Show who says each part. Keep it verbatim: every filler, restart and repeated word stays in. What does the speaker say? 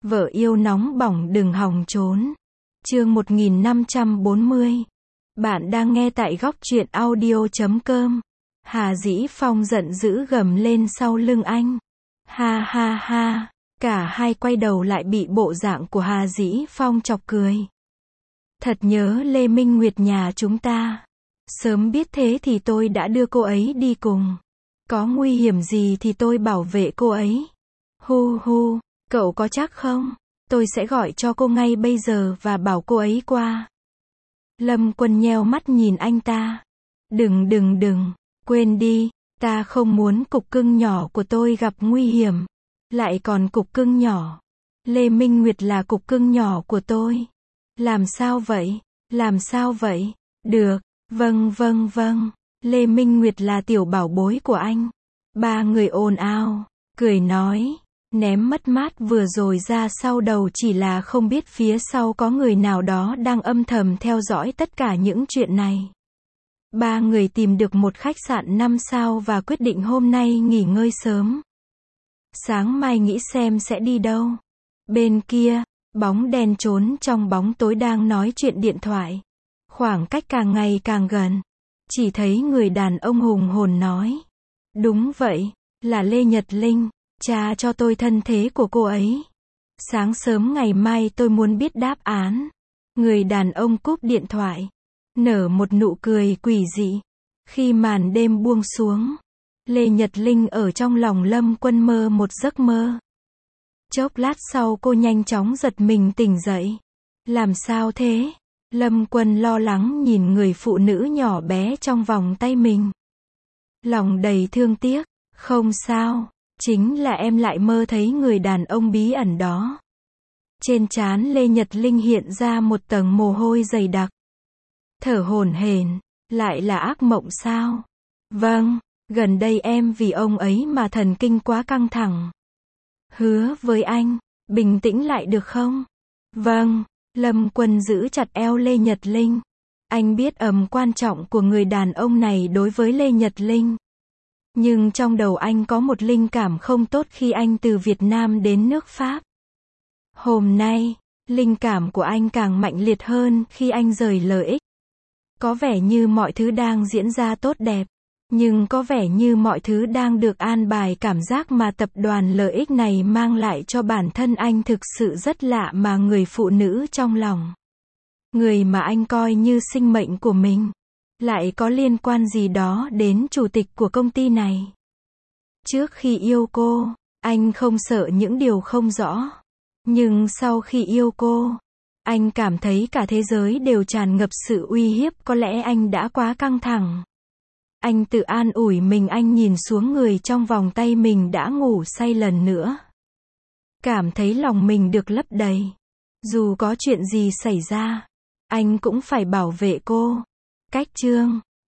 Speaker 1: Vợ yêu nóng bỏng đừng hòng trốn. Chương một nghìn năm trăm bốn mươi. Bạn đang nghe tại góc truyện audio chấm com. Hà Dĩ Phong giận dữ gầm lên sau lưng anh. Ha ha ha. Cả hai quay đầu lại bị bộ dạng của Hà Dĩ Phong chọc cười. Thật nhớ Lê Minh Nguyệt nhà chúng ta. Sớm biết thế thì tôi đã đưa cô ấy đi cùng. Có nguy hiểm gì thì tôi bảo vệ cô ấy. Hu hu, cậu có chắc không? Tôi sẽ gọi cho cô ngay bây giờ và bảo cô ấy qua. Lâm Quân nheo mắt nhìn anh ta. Đừng đừng đừng, quên đi, ta không muốn cục cưng nhỏ của tôi gặp nguy hiểm. Lại còn cục cưng nhỏ. Lê Minh Nguyệt là cục cưng nhỏ của tôi. Làm sao vậy? Làm sao vậy? Được, vâng vâng vâng. Lê Minh Nguyệt là tiểu bảo bối của anh. Ba người ồn ào, cười nói, ném mất mát vừa rồi ra sau đầu chỉ là không biết phía sau có người nào đó đang âm thầm theo dõi tất cả những chuyện này. Ba người tìm được một khách sạn năm sao và quyết định hôm nay nghỉ ngơi sớm. Sáng mai nghĩ xem sẽ đi đâu. Bên kia, bóng đen trốn trong bóng tối đang nói chuyện điện thoại. Khoảng cách càng ngày càng gần. Chỉ thấy người đàn ông hùng hồn nói. Đúng vậy, là Lê Nhật Linh, tra cho tôi thân thế của cô ấy. Sáng sớm ngày mai tôi muốn biết đáp án. Người đàn ông cúp điện thoại. Nở một nụ cười quỷ dị. Khi màn đêm buông xuống. Lê Nhật Linh ở trong lòng Lâm Quân mơ một giấc mơ. Chốc lát sau cô nhanh chóng giật mình tỉnh dậy. Làm sao thế? Lâm Quân lo lắng nhìn người phụ nữ nhỏ bé trong vòng tay mình. Lòng đầy thương tiếc. Không sao, chính là em lại mơ thấy người đàn ông bí ẩn đó. Trên trán Lê Nhật Linh hiện ra một tầng mồ hôi dày đặc. Thở hổn hển, lại là ác mộng sao? Vâng, gần đây em vì ông ấy mà thần kinh quá căng thẳng. Hứa với anh, bình tĩnh lại được không? Vâng. Lâm Quân giữ chặt eo Lê Nhật Linh. Anh biết tầm quan trọng của người đàn ông này đối với Lê Nhật Linh. Nhưng trong đầu anh có một linh cảm không tốt khi anh từ Việt Nam đến nước Pháp. Hôm nay, linh cảm của anh càng mạnh liệt hơn khi anh rời lợi ích. Có vẻ như mọi thứ đang diễn ra tốt đẹp. Nhưng có vẻ như mọi thứ đang được an bài. Cảm giác mà tập đoàn lợi ích này mang lại cho bản thân anh thực sự rất lạ mà người phụ nữ trong lòng. Người mà anh coi như sinh mệnh của mình. Lại có liên quan gì đó đến chủ tịch của công ty này. Trước khi yêu cô, anh không sợ những điều không rõ. Nhưng sau khi yêu cô, anh cảm thấy cả thế giới đều tràn ngập sự uy hiếp. Có lẽ anh đã quá căng thẳng. Anh tự an ủi mình, anh nhìn xuống người trong vòng tay mình đã ngủ say lần nữa. Cảm thấy lòng mình được lấp đầy. Dù có chuyện gì xảy ra, anh cũng phải bảo vệ cô. Cách chương